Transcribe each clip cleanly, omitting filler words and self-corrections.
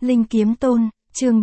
Linh Kiếm Tôn, chương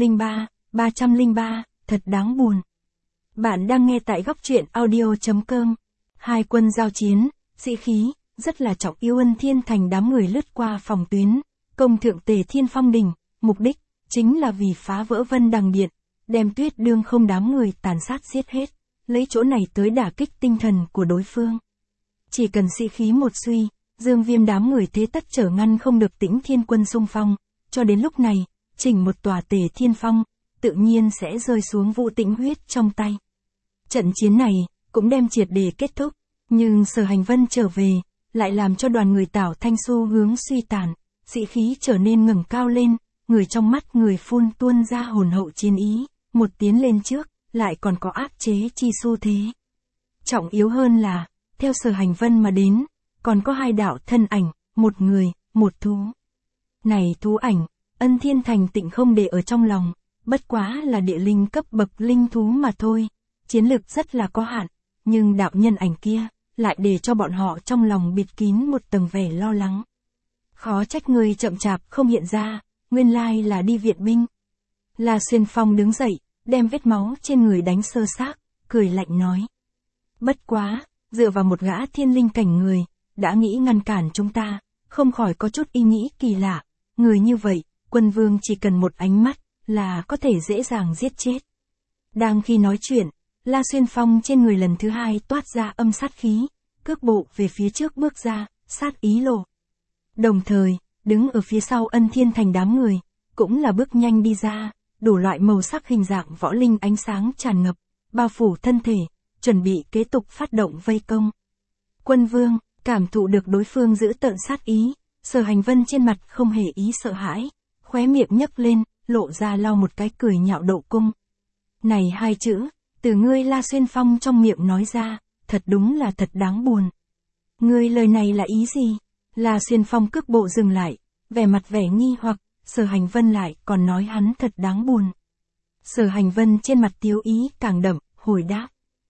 303, thật đáng buồn. Bạn đang nghe tại góc truyện audio.com. Hai quân giao chiến, sĩ khí, rất là trọng yêu. Ân Thiên Thành đám người lướt qua phòng tuyến, công thượng Tề Thiên Phong Đình, mục đích chính là vì phá vỡ Vân Đằng Điện, đem Tuyết Đương Không đám người tàn sát giết hết, lấy chỗ này tới đả kích tinh thần của đối phương. Chỉ cần sĩ khí một suy, Dương Viêm đám người thế tất trở ngăn không được Tĩnh Thiên quân xung phong, cho đến lúc này, chỉnh một tòa Tề Thiên Phong, tự nhiên sẽ rơi xuống Vũ Tĩnh Huyết trong tay. Trận chiến này, cũng đem triệt để kết thúc, nhưng Sở Hành Vân trở về, lại làm cho đoàn người Tảo Thanh xu hướng suy tàn, sĩ khí trở nên ngẩng cao lên, người trong mắt người phun tuôn ra hồn hậu chiến ý, một tiến lên trước, lại còn có áp chế chi xu thế. Trọng yếu hơn là, theo Sở Hành Vân mà đến, còn có hai đạo thân ảnh, một người, một thú. Này thú ảnh, Ân Thiên Thành Tịnh không để ở trong lòng, bất quá là địa linh cấp bậc linh thú mà thôi, chiến lực rất là có hạn, nhưng đạo nhân ảnh kia, lại để cho bọn họ trong lòng bịt kín một tầng vẻ lo lắng. Khó trách người chậm chạp không hiện ra, nguyên lai là đi viện binh. La Xuyên Phong đứng dậy, đem vết máu trên người đánh sơ xác, cười lạnh nói. Bất quá, dựa vào một gã thiên linh cảnh người, đã nghĩ ngăn cản chúng ta, không khỏi có chút ý nghĩ kỳ lạ, người như vậy, quân vương chỉ cần một ánh mắt, là có thể dễ dàng giết chết. Đang khi nói chuyện, La Xuyên Phong trên người lần thứ hai toát ra âm sát khí, cước bộ về phía trước bước ra, sát ý lộ. Đồng thời, đứng ở phía sau Ân Thiên Thành đám người, cũng là bước nhanh đi ra, đủ loại màu sắc hình dạng võ linh ánh sáng tràn ngập, bao phủ thân thể, chuẩn bị kế tục phát động vây công. Quân vương, cảm thụ được đối phương giữ tợn sát ý, Sở Hành Vân trên mặt không hề ý sợ hãi, khóe miệng nhấc lên, lộ ra lau một cái cười nhạo độ cung. Này hai chữ, từ ngươi La Xuyên Phong trong miệng nói ra, thật đúng là thật đáng buồn. Ngươi lời này là ý gì? La Xuyên Phong cước bộ dừng lại, vẻ mặt vẻ nghi hoặc, Sở Hành Vân lại còn nói hắn thật đáng buồn. Sở Hành Vân trên mặt tiếu ý càng đậm, hồi đáp.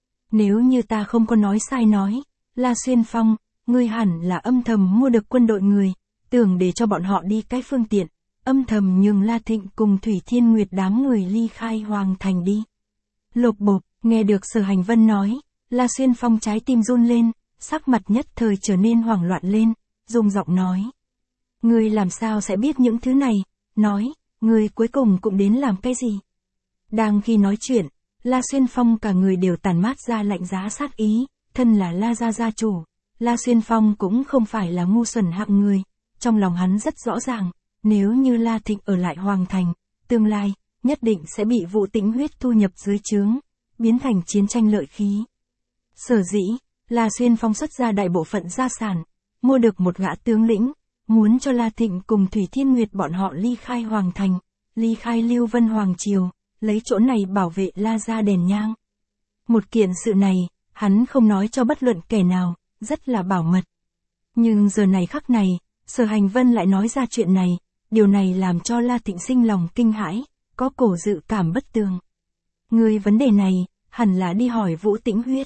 Nếu như ta không có nói sai nói, La Xuyên Phong, ngươi hẳn là âm thầm mua được quân đội người, tưởng để cho bọn họ đi cái phương tiện, âm thầm nhường La Thịnh cùng Thủy Thiên Nguyệt đám người ly khai Hoàng Thành đi. Lột bột, nghe được Sở Hành Vân nói, La Xuyên Phong trái tim run lên, sắc mặt nhất thời trở nên hoảng loạn lên, dùng giọng nói. Ngươi làm sao sẽ biết những thứ này, nói, ngươi cuối cùng cũng đến làm cái gì? Đang khi nói chuyện, La Xuyên Phong cả người đều tản mát ra lạnh giá sát ý, thân là La gia gia chủ, La Xuyên Phong cũng không phải là ngu xuẩn hạng người, trong lòng hắn rất rõ ràng, nếu như La Thịnh ở lại Hoàng Thành, tương lai, nhất định sẽ bị Vũ Tĩnh Huyết thu nhập dưới trướng, biến thành chiến tranh lợi khí. Sở dĩ, La Xuyên Phong xuất ra đại bộ phận gia sản, mua được một gã tướng lĩnh, muốn cho La Thịnh cùng Thủy Thiên Nguyệt bọn họ ly khai Hoàng Thành, ly khai Lưu Vân Hoàng Triều, lấy chỗ này bảo vệ La gia đèn nhang. Một kiện sự này, hắn không nói cho bất luận kẻ nào, rất là bảo mật. Nhưng giờ này khắc này, Sở Hành Vân lại nói ra chuyện này, điều này làm cho La Thịnh sinh lòng kinh hãi, có cổ dự cảm bất tường. Người vấn đề này, hẳn là đi hỏi Vũ Tĩnh Huyết.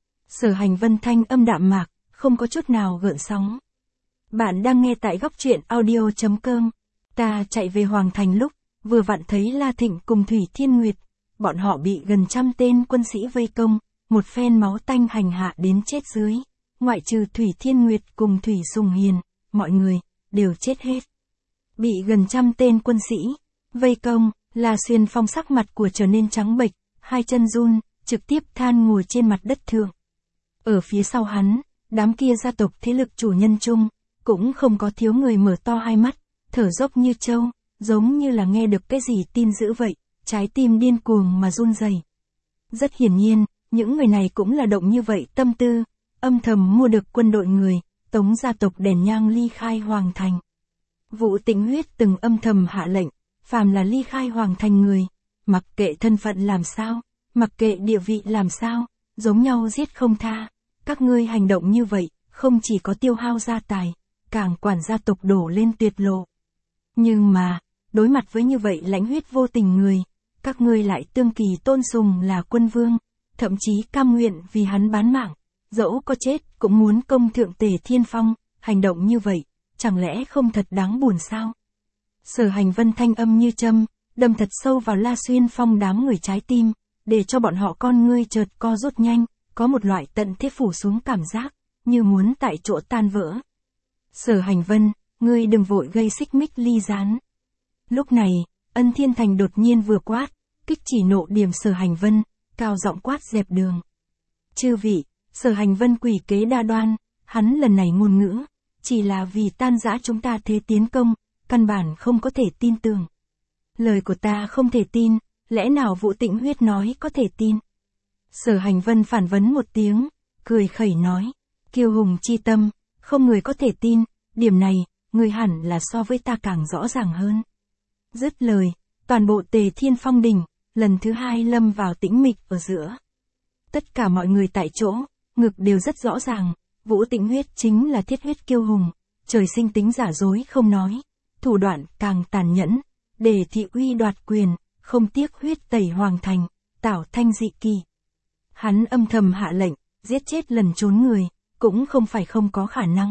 Sở Hành Vân thanh âm đạm mạc, không có chút nào gợn sóng. Bạn đang nghe tại góc truyện audio.com. Ta chạy về Hoàng Thành lúc, vừa vặn thấy La Thịnh cùng Thủy Thiên Nguyệt, bọn họ bị gần 100 tên quân sĩ vây công, một phen máu tanh hành hạ đến chết dưới, ngoại trừ Thủy Thiên Nguyệt cùng Thủy Sùng Hiền, mọi người, đều chết hết. Bị gần 100 tên quân sĩ vây công, La Xuyên Phong sắc mặt của trở nên trắng bệch, hai chân run, trực tiếp than ngồi trên mặt đất thượng. Ở phía sau hắn, đám kia gia tộc thế lực chủ nhân chung, cũng không có thiếu người mở to hai mắt, thở dốc như trâu, giống như là nghe được cái gì tin dữ vậy, trái tim điên cuồng mà run rẩy. Rất hiển nhiên, những người này cũng là động như vậy tâm tư, âm thầm mua được quân đội người, tống gia tộc đèn nhang ly khai Hoàng Thành. Vũ Tĩnh Huyết từng âm thầm hạ lệnh, phàm là ly khai Hoàng Thành người, mặc kệ thân phận làm sao, mặc kệ địa vị làm sao, giống nhau giết không tha. Các ngươi hành động như vậy, không chỉ có tiêu hao gia tài, càng quản gia tộc đổ lên tuyệt lộ. Nhưng mà, đối mặt với như vậy lãnh huyết vô tình người, các ngươi lại tương kỳ tôn sùng là quân vương, thậm chí cam nguyện vì hắn bán mạng, dẫu có chết cũng muốn công thượng Tề Thiên Phong, hành động như vậy, chẳng lẽ không thật đáng buồn sao? Sở Hành Vân thanh âm như châm, đâm thật sâu vào La Xuyên Phong đám người trái tim, để cho bọn họ con ngươi chợt co rút nhanh, có một loại tận thế phủ xuống cảm giác, như muốn tại chỗ tan vỡ. Sở Hành Vân, ngươi đừng vội gây xích mích ly gián. Lúc này, Ân Thiên Thành đột nhiên vừa quát, kích chỉ nộ điểm Sở Hành Vân, cao giọng quát dẹp đường. Chư vị, Sở Hành Vân quỷ kế đa đoan, hắn lần này ngôn ngữ, chỉ là vì tan rã chúng ta thế tiến công, căn bản không có thể tin tưởng. Lời của ta không thể tin, lẽ nào Vũ Tĩnh Huyết nói có thể tin? Sở Hành Vân phản vấn một tiếng, cười khẩy nói, kiêu hùng chi tâm, không người có thể tin, điểm này, người hẳn là so với ta càng rõ ràng hơn. Dứt lời, toàn bộ Tề Thiên Phong Đình, lần thứ hai lâm vào tĩnh mịch ở giữa. Tất cả mọi người tại chỗ, ngực đều rất rõ ràng, Vũ Tĩnh Huyết chính là thiết huyết kiêu hùng, trời sinh tính giả dối không nói, thủ đoạn càng tàn nhẫn, để thị uy đoạt quyền, không tiếc huyết tẩy hoàng thành, tảo thanh dị kỳ. Hắn âm thầm hạ lệnh, giết chết lần trốn người, cũng không phải không có khả năng.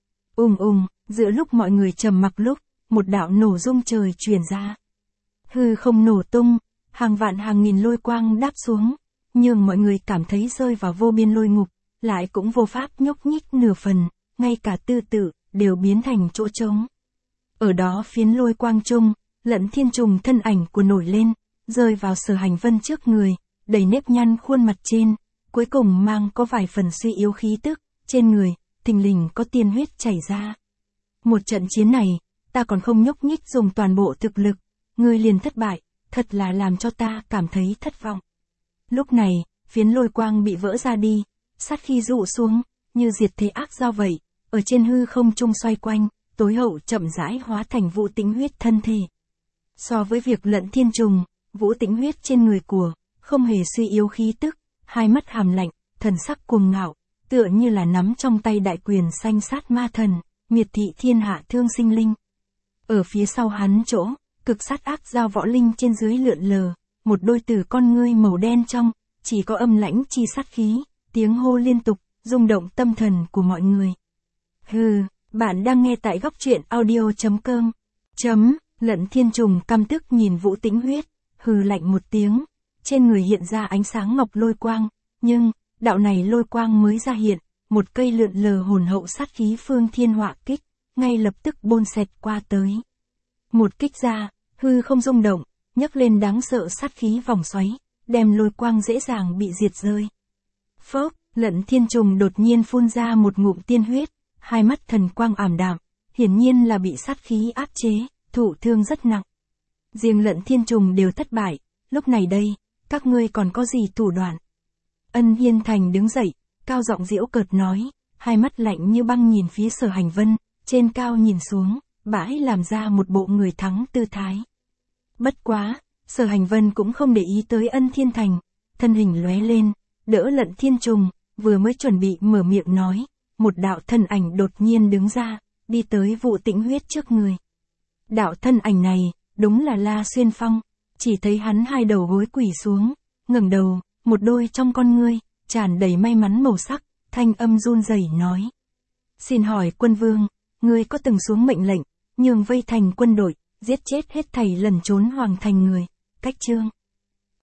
Giữa lúc mọi người trầm mặc lúc, một đạo nổ rung trời truyền ra. Hư không nổ tung, hàng vạn hàng nghìn lôi quang đáp xuống, nhưng mọi người cảm thấy rơi vào vô biên lôi ngục, lại cũng vô pháp nhúc nhích nửa phần, ngay cả tư tự, đều biến thành chỗ trống. Ở đó phiến lôi quang trung, Lận Thiên Trùng thân ảnh của nổi lên, rơi vào Sở Hành Vân trước người, đầy nếp nhăn khuôn mặt trên, cuối cùng mang có vài phần suy yếu khí tức, trên người, thình lình có tiên huyết chảy ra. Một trận chiến này, ta còn không nhúc nhích dùng toàn bộ thực lực, ngươi liền thất bại, thật là làm cho ta cảm thấy thất vọng. Lúc này, phiến lôi quang bị vỡ ra đi, sát khí dụ xuống, như diệt thế ác dao vậy, ở trên hư không trung xoay quanh, tối hậu chậm rãi hóa thành Vũ Tĩnh Huyết thân thể. So với việc Lận Thiên Trùng, Vũ Tĩnh Huyết trên người của, không hề suy yếu khí tức, hai mắt hàm lạnh, thần sắc cuồng ngạo, tựa như là nắm trong tay đại quyền sanh sát ma thần, miệt thị thiên hạ thương sinh linh. Ở phía sau hắn chỗ, cực sát ác dao võ linh trên dưới lượn lờ, một đôi tử con ngươi màu đen trong, chỉ có âm lãnh chi sát khí, tiếng hô liên tục, rung động tâm thần của mọi người. Hừ, bạn đang nghe tại góc truyện audio.com. Lận Thiên Trùng căm tức nhìn Vũ Tĩnh Huyết, hừ lạnh một tiếng, trên người hiện ra ánh sáng ngọc lôi quang, nhưng, đạo này lôi quang mới ra hiện, một cây lượn lờ hồn hậu sát khí phương thiên họa kích, ngay lập tức bôn xẹt qua tới. Một kích ra, hư không rung động, nhấc lên đáng sợ sát khí vòng xoáy, đem lôi quang dễ dàng bị diệt rơi. Phốc, Lận Thiên Trùng đột nhiên phun ra một ngụm tiên huyết, hai mắt thần quang ảm đạm, hiển nhiên là bị sát khí áp chế, thụ thương rất nặng. Riêng Lận Thiên Trùng đều thất bại, lúc này đây, các ngươi còn có gì thủ đoạn? Ân Hiên Thành đứng dậy, cao giọng giễu cợt nói, hai mắt lạnh như băng nhìn phía Sở Hành Vân, trên cao nhìn xuống, bãi làm ra một bộ người thắng tư thái. Bất quá, Sở Hành Vân cũng không để ý tới Ân Thiên Thành, thân hình lóe lên, đỡ Lận Thiên Trùng, vừa mới chuẩn bị mở miệng nói, một đạo thân ảnh đột nhiên đứng ra, đi tới Vũ Tĩnh Huyết trước người. Đạo thân ảnh này, đúng là La Xuyên Phong, chỉ thấy hắn hai đầu gối quỳ xuống, ngẩng đầu, một đôi trong con ngươi, tràn đầy may mắn màu sắc, thanh âm run rẩy nói. Xin hỏi quân vương, ngươi có từng xuống mệnh lệnh, nhường vây thành quân đội, giết chết hết thảy lần trốn hoàng thành người, cách chương.